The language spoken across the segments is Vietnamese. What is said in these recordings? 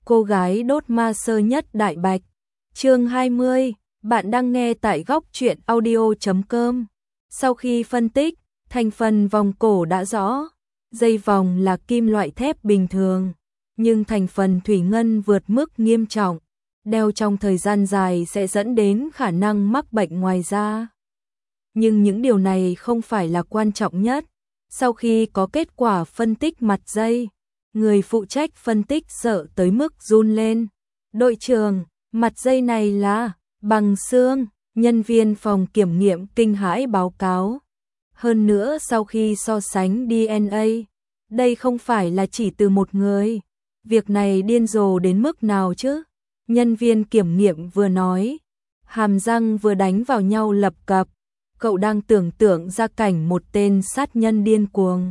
cô gái đốt ma sơ nhất đại bạch. Chương 20, bạn đang nghe tại góc truyện audio.com. Sau khi phân tích, thành phần vòng cổ đã rõ. Dây vòng là kim loại thép bình thường, nhưng thành phần thủy ngân vượt mức nghiêm trọng. Đeo trong thời gian dài sẽ dẫn đến khả năng mắc bệnh ngoài da. Nhưng những điều này không phải là quan trọng nhất. Sau khi có kết quả phân tích mặt dây, người phụ trách phân tích sợ tới mức run lên. Đội trưởng, mặt dây này là bằng xương, nhân viên phòng kiểm nghiệm kinh hãi báo cáo. Hơn nữa sau khi so sánh DNA, đây không phải là chỉ từ một người. Việc này điên rồ đến mức nào chứ? Nhân viên kiểm nghiệm vừa nói, hàm răng vừa đánh vào nhau lập cập. Cậu đang tưởng tượng ra cảnh một tên sát nhân điên cuồng.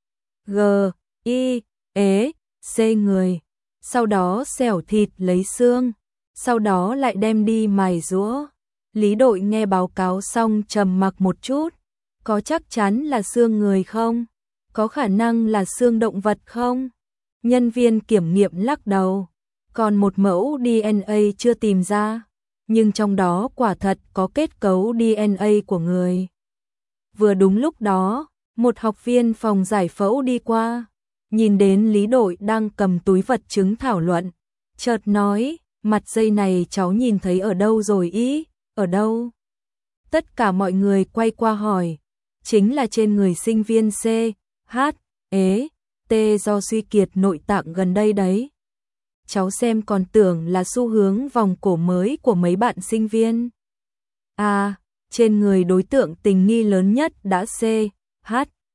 C người, sau đó xẻo thịt lấy xương, sau đó lại đem đi mài giũa. Lý đội nghe báo cáo xong trầm mặc một chút. Có chắc chắn là xương người không? Có khả năng là xương động vật không? Nhân viên kiểm nghiệm lắc đầu. Còn một mẫu DNA chưa tìm ra, nhưng trong đó quả thật có kết cấu DNA của người. Vừa đúng lúc đó, một học viên phòng giải phẫu đi qua, nhìn đến Lý đội đang cầm túi vật chứng thảo luận, chợt nói, mặt dây này cháu nhìn thấy ở đâu rồi ý, ở đâu? Tất cả mọi người quay qua hỏi, chính là trên người sinh viên C, H, T do suy kiệt nội tạng gần đây đấy. Cháu xem còn tưởng là xu hướng vòng cổ mới của mấy bạn sinh viên. À, trên người đối tượng tình nghi lớn nhất đã C, H,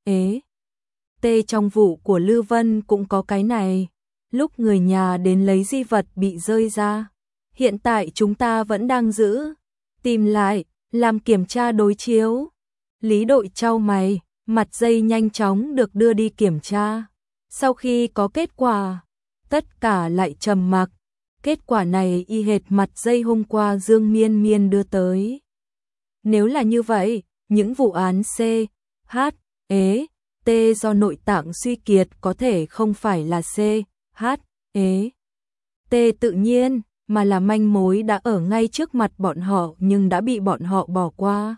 T trong vụ của Lư Vân cũng có cái này. Lúc người nhà đến lấy di vật bị rơi ra. Hiện tại chúng ta vẫn đang giữ, tìm lại, làm kiểm tra đối chiếu. Lý đội chau mày, mặt dây nhanh chóng được đưa đi kiểm tra. Sau khi có kết quả, tất cả lại trầm mặc. Kết quả này y hệt mặt dây hôm qua Dương Miên Miên đưa tới. Nếu là như vậy, những vụ án C, H, T do nội tạng suy kiệt có thể không phải là C, H, T tự nhiên, mà là manh mối đã ở ngay trước mặt bọn họ nhưng đã bị bọn họ bỏ qua.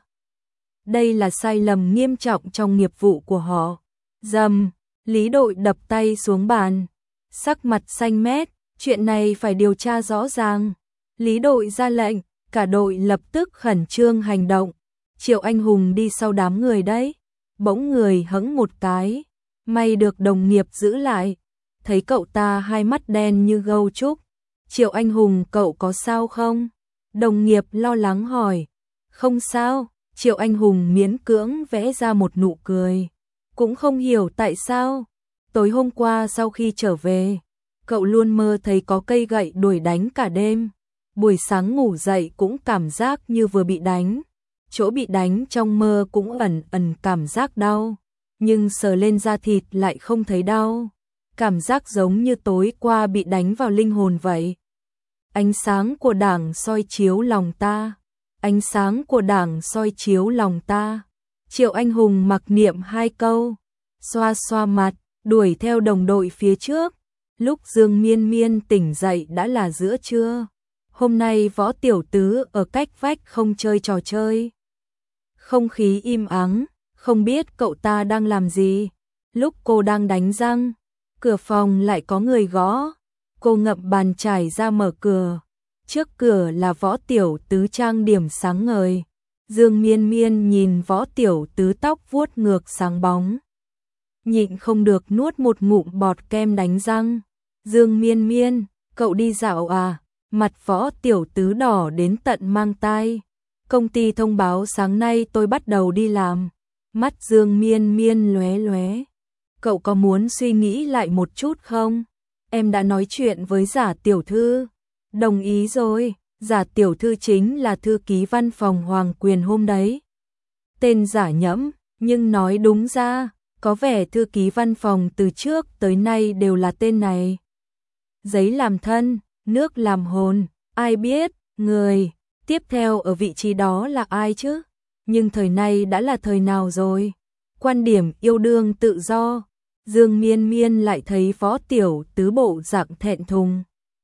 Đây là sai lầm nghiêm trọng trong nghiệp vụ của họ. Dầm, Lý đội đập tay xuống bàn. Sắc mặt xanh mét, chuyện này phải điều tra rõ ràng. Lý đội ra lệnh, cả đội lập tức khẩn trương hành động. Triệu Anh Hùng đi sau đám người đấy. Bỗng người hững một cái, may được đồng nghiệp giữ lại. Thấy cậu ta hai mắt đen như gâu trúc. Triệu Anh Hùng, cậu có sao không? Đồng nghiệp lo lắng hỏi. Không sao, Triệu Anh Hùng miễn cưỡng vẽ ra một nụ cười. Cũng không hiểu tại sao. Tối hôm qua sau khi trở về, cậu luôn mơ thấy có cây gậy đuổi đánh cả đêm. Buổi sáng ngủ dậy cũng cảm giác như vừa bị đánh. Chỗ bị đánh trong mơ cũng ẩn ẩn cảm giác đau, nhưng sờ lên da thịt lại không thấy đau. Cảm giác giống như tối qua bị đánh vào linh hồn vậy. Ánh sáng của Đảng soi chiếu lòng ta. Ánh sáng của Đảng soi chiếu lòng ta. Triệu Anh Hùng mặc niệm hai câu, xoa xoa mặt, đuổi theo đồng đội phía trước. Lúc Dương Miên Miên tỉnh dậy đã là giữa trưa. Hôm nay Võ Tiểu Tứ ở cách vách không chơi trò chơi. Không khí im ắng, không biết cậu ta đang làm gì. Lúc cô đang đánh răng, cửa phòng lại có người gõ. Cô ngậm bàn chải ra mở cửa. Trước cửa là Võ Tiểu Tứ trang điểm sáng ngời. Dương Miên Miên nhìn Võ Tiểu Tứ tóc vuốt ngược sáng bóng, nhịn không được nuốt một ngụm bọt kem đánh răng. Dương Miên Miên, cậu đi dạo à? Mặt Võ Tiểu Tứ đỏ đến tận mang tai. Công ty thông báo sáng nay tôi bắt đầu đi làm. Mắt Dương Miên Miên lóe lóe. Cậu có muốn suy nghĩ lại một chút không? Em đã nói chuyện với Giả tiểu thư. Đồng ý rồi, Giả tiểu thư chính là thư ký văn phòng Hoàng Quyền hôm đấy. Tên giả nhẫm, nhưng nói đúng ra, có vẻ thư ký văn phòng từ trước tới nay đều là tên này. Giấy làm thân, nước làm hồn, ai biết, người tiếp theo ở vị trí đó là ai chứ? Nhưng thời nay đã là thời nào rồi? Quan điểm yêu đương tự do. Dương Miên Miên lại thấy Võ Tiểu Tứ bộ dạng thẹn thùng.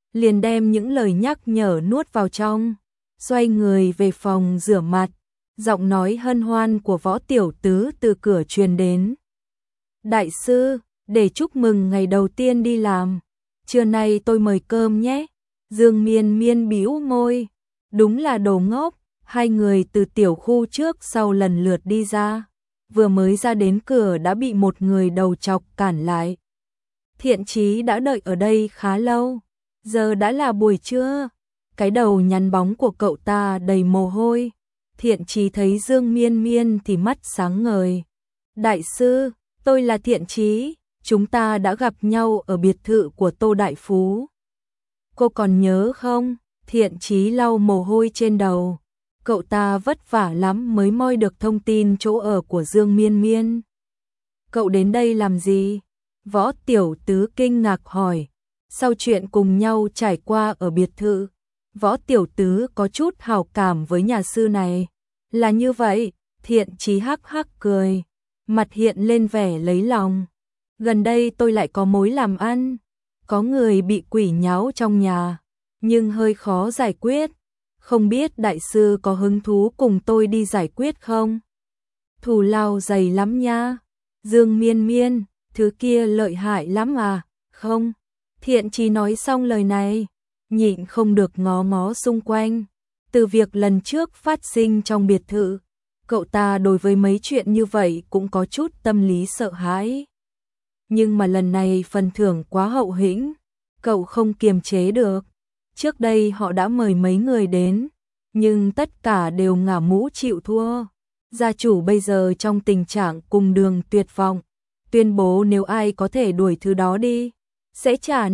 liền đem những lời nhắc nhở nuốt vào trong, xoay người về phòng rửa mặt, giọng nói hân hoan của Võ Tiểu Tứ từ cửa truyền đến. Đại sư, để chúc mừng ngày đầu tiên đi làm, trưa nay tôi mời cơm nhé. Dương Miên Miên bĩu môi, đúng là đồ ngốc. Hai người từ tiểu khu trước sau lần lượt đi ra, vừa mới ra đến cửa đã bị một người đầu chọc cản lại. Thiện Chí đã đợi ở đây khá lâu, giờ đã là buổi trưa, cái đầu nhăn bóng của cậu ta đầy mồ hôi. Thiện Chí thấy Dương Miên Miên thì mắt sáng ngời. Đại sư, tôi là Thiện Chí, chúng ta đã gặp nhau ở biệt thự của Tô Đại Phú. Cô còn nhớ không? Thiện Chí lau mồ hôi trên đầu. Cậu ta vất vả lắm mới moi được thông tin chỗ ở của Dương Miên Miên. Cậu đến đây làm gì? Võ Tiểu Tứ kinh ngạc hỏi. Sau chuyện cùng nhau trải qua ở biệt thự, Võ Tiểu Tứ có chút hảo cảm với nhà sư này. Là như vậy, Thiện Chí hắc hắc cười, mặt hiện lên vẻ lấy lòng. Gần đây tôi lại có mối làm ăn, có người bị quỷ nháo trong nhà, nhưng hơi khó giải quyết. Không biết đại sư có hứng thú cùng tôi đi giải quyết không? Thù lao dày lắm nha. Dương Miên Miên, thứ kia lợi hại lắm à? Không. Thiện Chí nói xong lời này, nhịn không được ngó ngó xung quanh. Từ việc lần trước phát sinh trong biệt thự, cậu ta đối với mấy chuyện như vậy cũng có chút tâm lý sợ hãi. Nhưng mà lần này phần thưởng quá hậu hĩnh, cậu không kiềm chế được. Trước đây họ đã mời mấy người đến, nhưng tất cả đều ngả mũ chịu thua. Gia chủ bây giờ trong tình trạng cùng đường tuyệt vọng, tuyên bố nếu ai có thể đuổi thứ đó đi, sẽ trả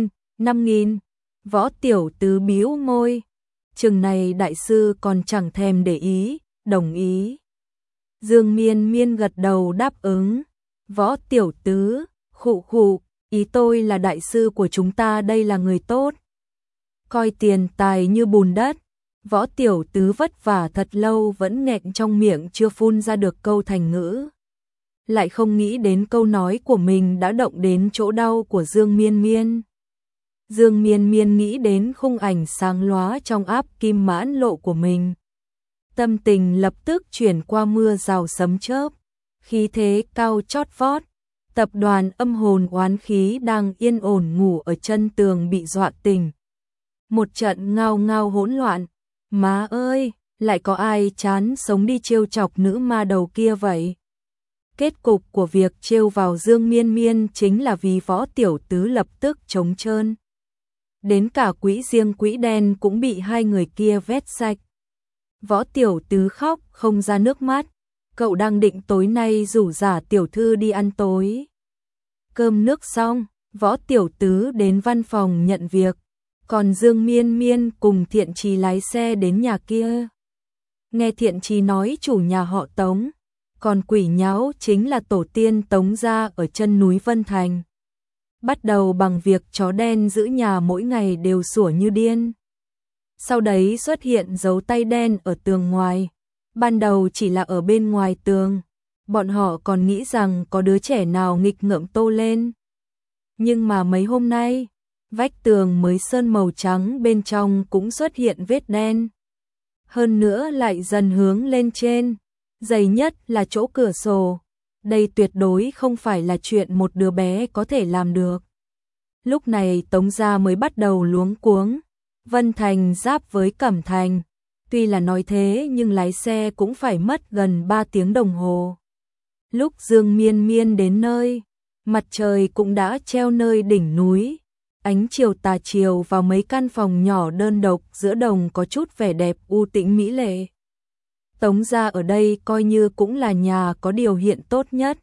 5.000. Võ Tiểu Tứ bĩu môi, chừng này đại sư còn chẳng thèm để ý, đồng ý. Dương Miên Miên gật đầu đáp ứng. Võ Tiểu Tứ, khụ khụ, ý tôi là đại sư của chúng ta đây là người tốt, coi tiền tài như bùn đất. Võ Tiểu Tứ vất vả thật lâu vẫn nghẹn trong miệng chưa phun ra được câu thành ngữ. Lại không nghĩ đến câu nói của mình đã động đến chỗ đau của Dương Miên Miên. Dương Miên Miên nghĩ đến khung ảnh sáng lóa trong áp kim mãn lộ của mình. Tâm tình lập tức chuyển qua mưa rào sấm chớp, khí thế cao chót vót. Tập đoàn âm hồn oán khí đang yên ổn ngủ ở chân tường bị dọa tỉnh. Một trận ngao ngao hỗn loạn. Má ơi, lại có ai chán sống đi trêu chọc nữ ma đầu kia vậy? Kết cục của việc trêu vào Dương Miên Miên chính là vì Võ Tiểu Tứ lập tức trống trơn. Đến cả quỹ riêng quỹ đen cũng bị hai người kia vét sạch. Võ Tiểu Tứ khóc không ra nước mắt. Cậu đang định tối nay rủ rả tiểu thư đi ăn tối. Cơm nước xong, Võ Tiểu Tứ đến văn phòng nhận việc. Còn Dương Miên Miên cùng Thiện Chí lái xe đến nhà kia. Nghe Thiện Chí nói chủ nhà họ Tống, còn quỷ nháo chính là tổ tiên Tống gia ở chân núi Vân Thành. Bắt đầu bằng việc chó đen giữ nhà mỗi ngày đều sủa như điên. Sau đấy xuất hiện dấu tay đen ở tường ngoài. Ban đầu chỉ là ở bên ngoài tường, bọn họ còn nghĩ rằng có đứa trẻ nào nghịch ngợm tô lên. Nhưng mà mấy hôm nay, vách tường mới sơn màu trắng bên trong cũng xuất hiện vết đen. Hơn nữa lại dần hướng lên trên, dày nhất là chỗ cửa sổ. Đây tuyệt đối không phải là chuyện một đứa bé có thể làm được. Lúc này Tống gia mới bắt đầu luống cuống. Vân Thành giáp với Cẩm Thành. Tuy là nói thế nhưng lái xe cũng phải mất gần 3 tiếng đồng hồ. Lúc Dương Miên Miên đến nơi, mặt trời cũng đã treo nơi đỉnh núi. Ánh chiều tà chiều vào mấy căn phòng nhỏ đơn độc giữa đồng có chút vẻ đẹp u tĩnh mỹ lệ. Tống gia ở đây coi như cũng là nhà có điều hiện tốt nhất.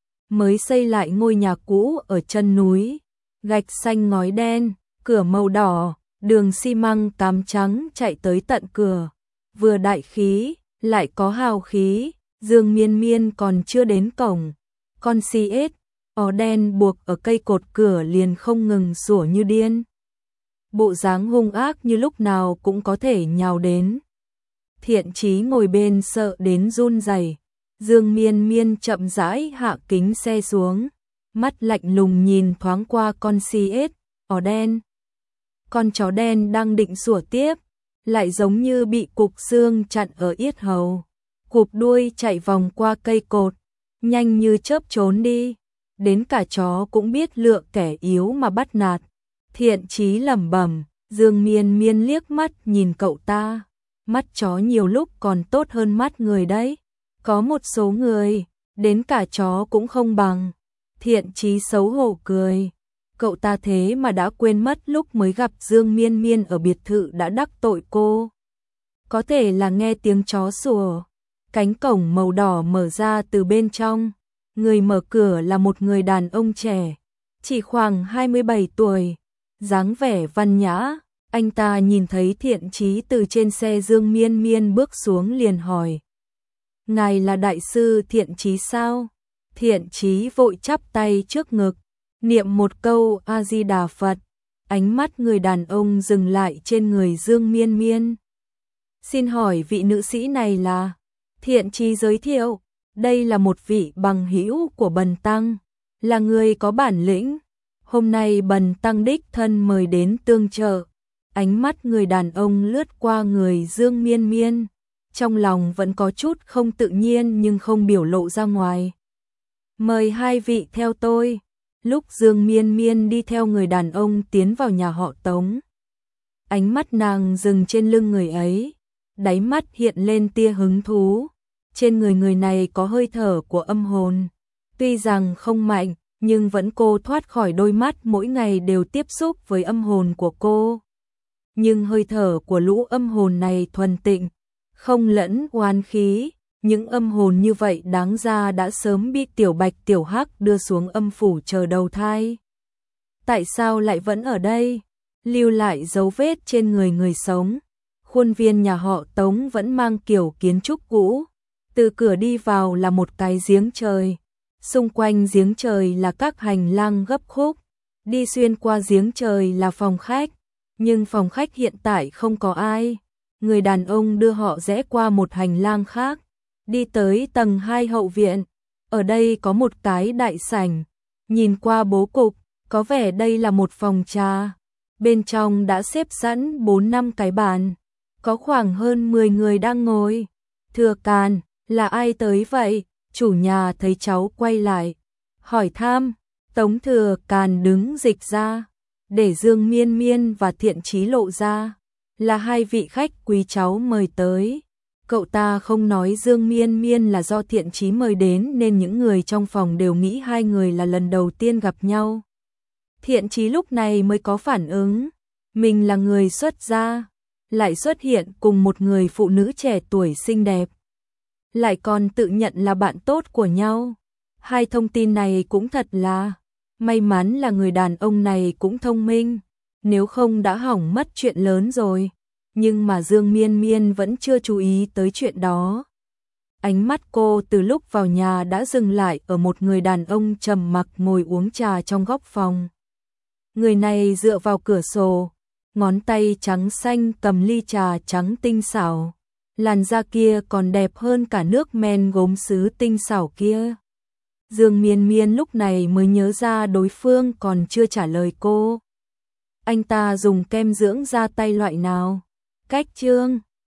Mới xây lại ngôi nhà cũ ở chân núi, gạch xanh ngói đen, cửa màu đỏ, đường xi măng cám trắng chạy tới tận cửa. Vừa đại khí, lại có hào khí. Dương Miên Miên còn chưa đến cổng, con CS ó đen buộc ở cây cột cửa liền không ngừng sủa như điên. Bộ dáng hung ác như lúc nào cũng có thể nhào đến. Thiện Chí ngồi bên sợ đến run rẩy. Dương Miên Miên chậm rãi hạ kính xe xuống, mắt lạnh lùng nhìn thoáng qua con CS ó đen. con chó đen đang định sủa tiếp, lại giống như bị cục xương chặn ở yết hầu. Cụp đuôi chạy vòng qua cây cột, nhanh như chớp trốn đi. Đến cả chó cũng biết lựa kẻ yếu mà bắt nạt. Thiện Chí lẩm bẩm, Dương Miên Miên liếc mắt nhìn cậu ta. Mắt chó nhiều lúc còn tốt hơn mắt người đấy. Có một số người, đến cả chó cũng không bằng. Thiện Chí xấu hổ cười. Cậu ta thế mà đã quên mất lúc mới gặp Dương Miên Miên ở biệt thự đã đắc tội cô. Có thể là nghe tiếng chó sủa. Cánh cổng màu đỏ mở ra từ bên trong. Người mở cửa là một người đàn ông trẻ, chỉ khoảng 27 tuổi, dáng vẻ văn nhã. Anh ta nhìn thấy Thiện Chí từ trên xe Dương Miên Miên bước xuống liền hỏi. Ngài là đại sư Thiện Chí sao? Thiện Chí vội chắp tay trước ngực, niệm một câu A-di-đà Phật. Ánh mắt người đàn ông dừng lại trên người Dương Miên Miên. Xin hỏi vị nữ sĩ này là? Thiện Chí giới thiệu, đây là một vị bằng hữu của Bần Tăng, là người có bản lĩnh. Hôm nay Bần Tăng đích thân mời đến tương trợ. Ánh mắt người đàn ông lướt qua người Dương Miên Miên, trong lòng vẫn có chút không tự nhiên nhưng không biểu lộ ra ngoài. Mời hai vị theo tôi. Lúc Dương Miên Miên đi theo người đàn ông tiến vào nhà họ Tống, ánh mắt nàng dừng trên lưng người ấy, đáy mắt hiện lên tia hứng thú. Trên người người này có hơi thở của âm hồn, tuy rằng không mạnh, nhưng vẫn cô thoát khỏi đôi mắt mỗi ngày đều tiếp xúc với âm hồn của cô. Nhưng hơi thở của lũ âm hồn này thuần tịnh, không lẫn oán khí, những âm hồn như vậy đáng ra đã sớm bị Tiểu Bạch Tiểu Hắc đưa xuống âm phủ chờ đầu thai. Tại sao lại vẫn ở đây, lưu lại dấu vết trên người người sống? Khuôn viên nhà họ Tống vẫn mang kiểu kiến trúc cũ. Từ cửa đi vào là một cái giếng trời, xung quanh giếng trời là các hành lang gấp khúc, đi xuyên qua giếng trời là phòng khách, nhưng phòng khách hiện tại không có ai. Người đàn ông đưa họ rẽ qua một hành lang khác, đi tới tầng 2 hậu viện. Ở đây có một cái đại sảnh, nhìn qua bố cục, có vẻ đây là một phòng trà. Bên trong đã xếp sẵn 4-5 cái bàn, có khoảng hơn 10 người đang ngồi. Thừa Càn, là ai tới vậy? Chủ nhà thấy cháu quay lại, hỏi thăm. Tống Thừa Càn đứng dịch ra, để Dương Miên Miên và Thiện Chí lộ ra, là hai vị khách quý cháu mời tới. Cậu ta không nói Dương Miên Miên là do Thiện Chí mời đến nên những người trong phòng đều nghĩ hai người là lần đầu tiên gặp nhau. Thiện Chí lúc này mới có phản ứng, mình là người xuất gia, lại xuất hiện cùng một người phụ nữ trẻ tuổi xinh đẹp, lại còn tự nhận là bạn tốt của nhau. Hai thông tin này cũng thật là may mắn là người đàn ông này cũng thông minh, nếu không đã hỏng mất chuyện lớn rồi. Nhưng mà Dương Miên Miên vẫn chưa chú ý tới chuyện đó. Ánh mắt cô từ lúc vào nhà đã dừng lại ở một người đàn ông trầm mặc ngồi uống trà trong góc phòng. Người này dựa vào cửa sổ, ngón tay trắng xanh cầm ly trà trắng tinh xảo. Làn da kia còn đẹp hơn cả nước men gốm sứ tinh xảo kia. Dương Miên Miên lúc này mới nhớ ra đối phương còn chưa trả lời cô. Anh ta dùng kem dưỡng da tay loại nào? Cách Trương